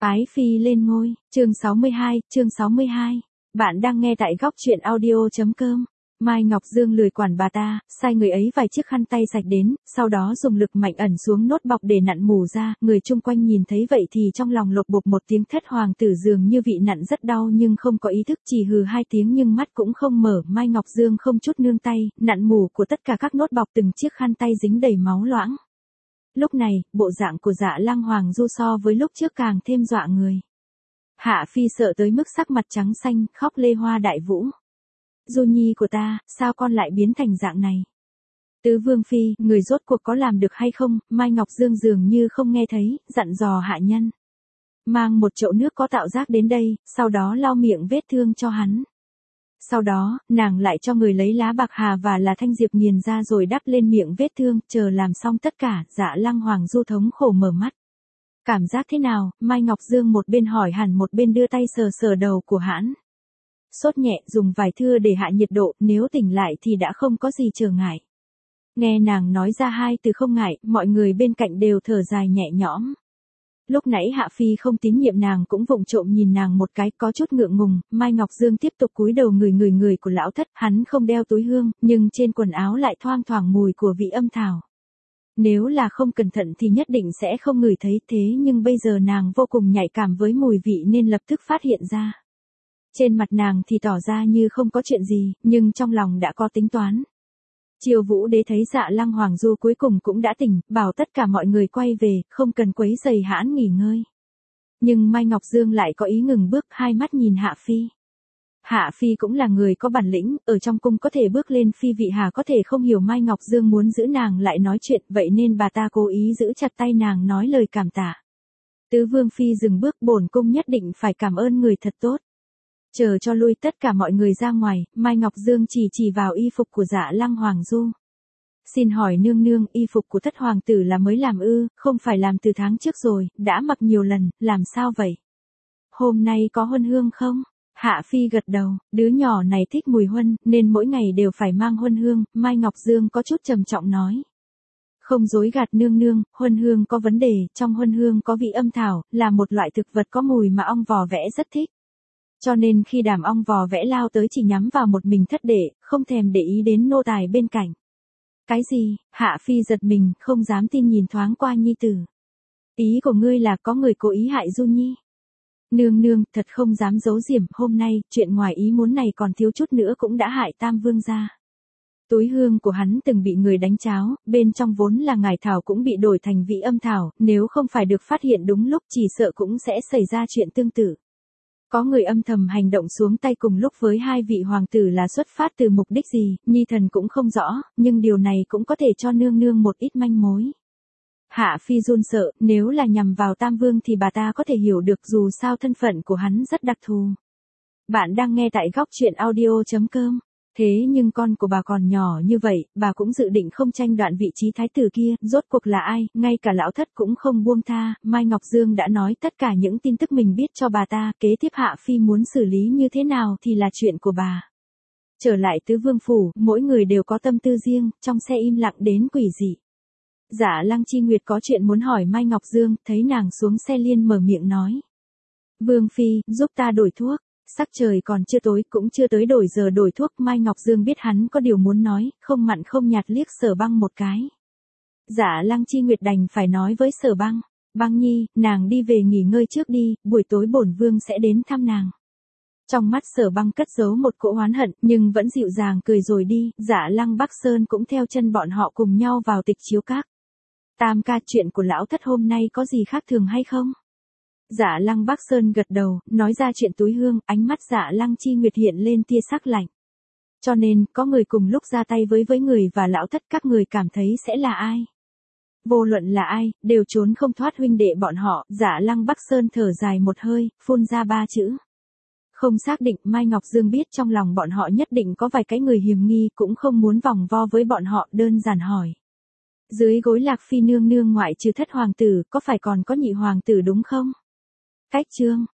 Ái Phi lên ngôi, chương 62. Bạn đang nghe tại góc truyện audio.com. Mai Ngọc Dương lười quản bà ta, sai người ấy vài chiếc khăn tay sạch đến, sau đó dùng lực mạnh ẩn xuống nốt bọc để nặn mù ra, người chung quanh nhìn thấy vậy thì trong lòng lột bột một tiếng, thất hoàng tử dường như bị nặn rất đau nhưng không có ý thức, chỉ hừ hai tiếng nhưng mắt cũng không mở. Mai Ngọc Dương không chút nương tay, nặn mù của tất cả các nốt bọc, từng chiếc khăn tay dính đầy máu loãng. Lúc này, bộ dạng của Dạ Lăng Hoàng Du so với lúc trước càng thêm dọa người. Hạ Phi sợ tới mức sắc mặt trắng xanh, khóc lê hoa đại vũ. Du nhi của ta, sao con lại biến thành dạng này? Tứ Vương Phi, người rốt cuộc có làm được hay không? Mai Ngọc Dương dường như không nghe thấy, dặn dò hạ nhân. Mang một chậu nước có tạo giác đến đây, sau đó lau miệng vết thương cho hắn. Sau đó, nàng lại cho người lấy lá bạc hà và là thanh diệp nghiền ra rồi đắp lên miệng vết thương, chờ làm xong tất cả. Dạ Lăng Hoàng Du thống khổ mở mắt. Cảm giác thế nào? Mai Ngọc Dương một bên hỏi hẳn một bên đưa tay sờ sờ đầu của hắn. Sốt nhẹ, dùng vài thưa để hạ nhiệt độ, nếu tỉnh lại thì đã không có gì trở ngại. Nghe nàng nói ra hai từ không ngại, mọi người bên cạnh đều thở dài nhẹ nhõm. Lúc nãy Hạ Phi không tín nhiệm nàng cũng vụng trộm nhìn nàng một cái, có chút ngượng ngùng. Mai Ngọc Dương tiếp tục cúi đầu người của lão thất, hắn không đeo túi hương, nhưng trên quần áo lại thoang thoảng mùi của vị âm thảo. Nếu là không cẩn thận thì nhất định sẽ không ngửi thấy, thế nhưng bây giờ nàng vô cùng nhạy cảm với mùi vị nên lập tức phát hiện ra. Trên mặt nàng thì tỏ ra như không có chuyện gì, nhưng trong lòng đã có tính toán. Triều Vũ Đế thấy Dạ Lăng Hoàng Du cuối cùng cũng đã tỉnh, bảo tất cả mọi người quay về, không cần quấy rầy hãn nghỉ ngơi. Nhưng Mai Ngọc Dương lại có ý ngừng bước, hai mắt nhìn Hạ Phi. Hạ Phi cũng là người có bản lĩnh, ở trong cung có thể bước lên phi vị, hà có thể không hiểu Mai Ngọc Dương muốn giữ nàng lại nói chuyện, vậy nên bà ta cố ý giữ chặt tay nàng nói lời cảm tạ. Tứ Vương Phi dừng bước, bổn cung nhất định phải cảm ơn người thật tốt. Chờ cho lui tất cả mọi người ra ngoài, Mai Ngọc Dương chỉ vào y phục của Dạ Lăng Hoàng Du. Xin hỏi nương nương, y phục của thất hoàng tử là mới làm ư? Không phải làm từ tháng trước rồi, đã mặc nhiều lần, làm sao vậy? Hôm nay có huân hương không? Hạ Phi gật đầu, đứa nhỏ này thích mùi huân, nên mỗi ngày đều phải mang huân hương. Mai Ngọc Dương có chút trầm trọng nói. Không dối gạt nương nương, huân hương có vấn đề, trong huân hương có vị âm thảo, là một loại thực vật có mùi mà ong vò vẽ rất thích. Cho nên khi đám ong vò vẽ lao tới chỉ nhắm vào một mình thất đệ, không thèm để ý đến nô tài bên cạnh. Cái gì? Hạ Phi giật mình, không dám tin nhìn thoáng qua nhi tử. Ý của ngươi là có người cố ý hại Du Nhi? Nương nương, thật không dám giấu giếm, hôm nay, chuyện ngoài ý muốn này còn thiếu chút nữa cũng đã hại Tam Vương gia. Túi hương của hắn từng bị người đánh cháo, bên trong vốn là ngải thảo cũng bị đổi thành vị âm thảo, nếu không phải được phát hiện đúng lúc chỉ sợ cũng sẽ xảy ra chuyện tương tự. Có người âm thầm hành động xuống tay cùng lúc với hai vị hoàng tử là xuất phát từ mục đích gì, nhi thần cũng không rõ, nhưng điều này cũng có thể cho nương nương một ít manh mối. Hạ Phi run sợ, nếu là nhằm vào Tam Vương thì bà ta có thể hiểu được, dù sao thân phận của hắn rất đặc thù. Bạn đang nghe tại góc truyện audio.com. Thế nhưng con của bà còn nhỏ như vậy, bà cũng dự định không tranh đoạn vị trí thái tử kia, rốt cuộc là ai, ngay cả lão thất cũng không buông tha. Mai Ngọc Dương đã nói tất cả những tin tức mình biết cho bà ta, kế tiếp Hạ Phi muốn xử lý như thế nào thì là chuyện của bà. Trở lại Tứ Vương Phủ, mỗi người đều có tâm tư riêng, trong xe im lặng đến quỷ dị. Dạ Lăng Chi Nguyệt có chuyện muốn hỏi Mai Ngọc Dương, thấy nàng xuống xe liền mở miệng nói. Vương Phi, giúp ta đổi thuốc. Sắc trời còn chưa tối, cũng chưa tới đổi giờ đổi thuốc. Mai Ngọc Dương biết hắn có điều muốn nói, không mặn không nhạt liếc Sở Băng một cái. Dạ Lăng Chi Nguyệt đành phải nói với Sở Băng, Băng nhi, nàng đi về nghỉ ngơi trước đi, buổi tối bổn vương sẽ đến thăm nàng. Trong mắt Sở Băng cất giấu một cỗ oán hận, nhưng vẫn dịu dàng cười rồi đi. Dạ Lăng Bắc Sơn cũng theo chân bọn họ cùng nhau vào Tịch Chiếu Các. Tam ca, chuyện của lão thất hôm nay có gì khác thường hay không? Dạ Lăng Bắc Sơn gật đầu, nói ra chuyện túi hương, ánh mắt Dạ Lăng Chi Nguyệt hiện lên tia sắc lạnh. Cho nên, có người cùng lúc ra tay với người và lão thất, các người cảm thấy sẽ là ai? Vô luận là ai, đều trốn không thoát huynh đệ bọn họ. Dạ Lăng Bắc Sơn thở dài một hơi, phun ra ba chữ. Không xác định. Mai Ngọc Dương biết trong lòng bọn họ nhất định có vài cái người hiềm nghi, cũng không muốn vòng vo với bọn họ, đơn giản hỏi. Dưới gối Lạc Phi nương nương ngoại trừ thất hoàng tử, có phải còn có nhị hoàng tử đúng không? Cách chương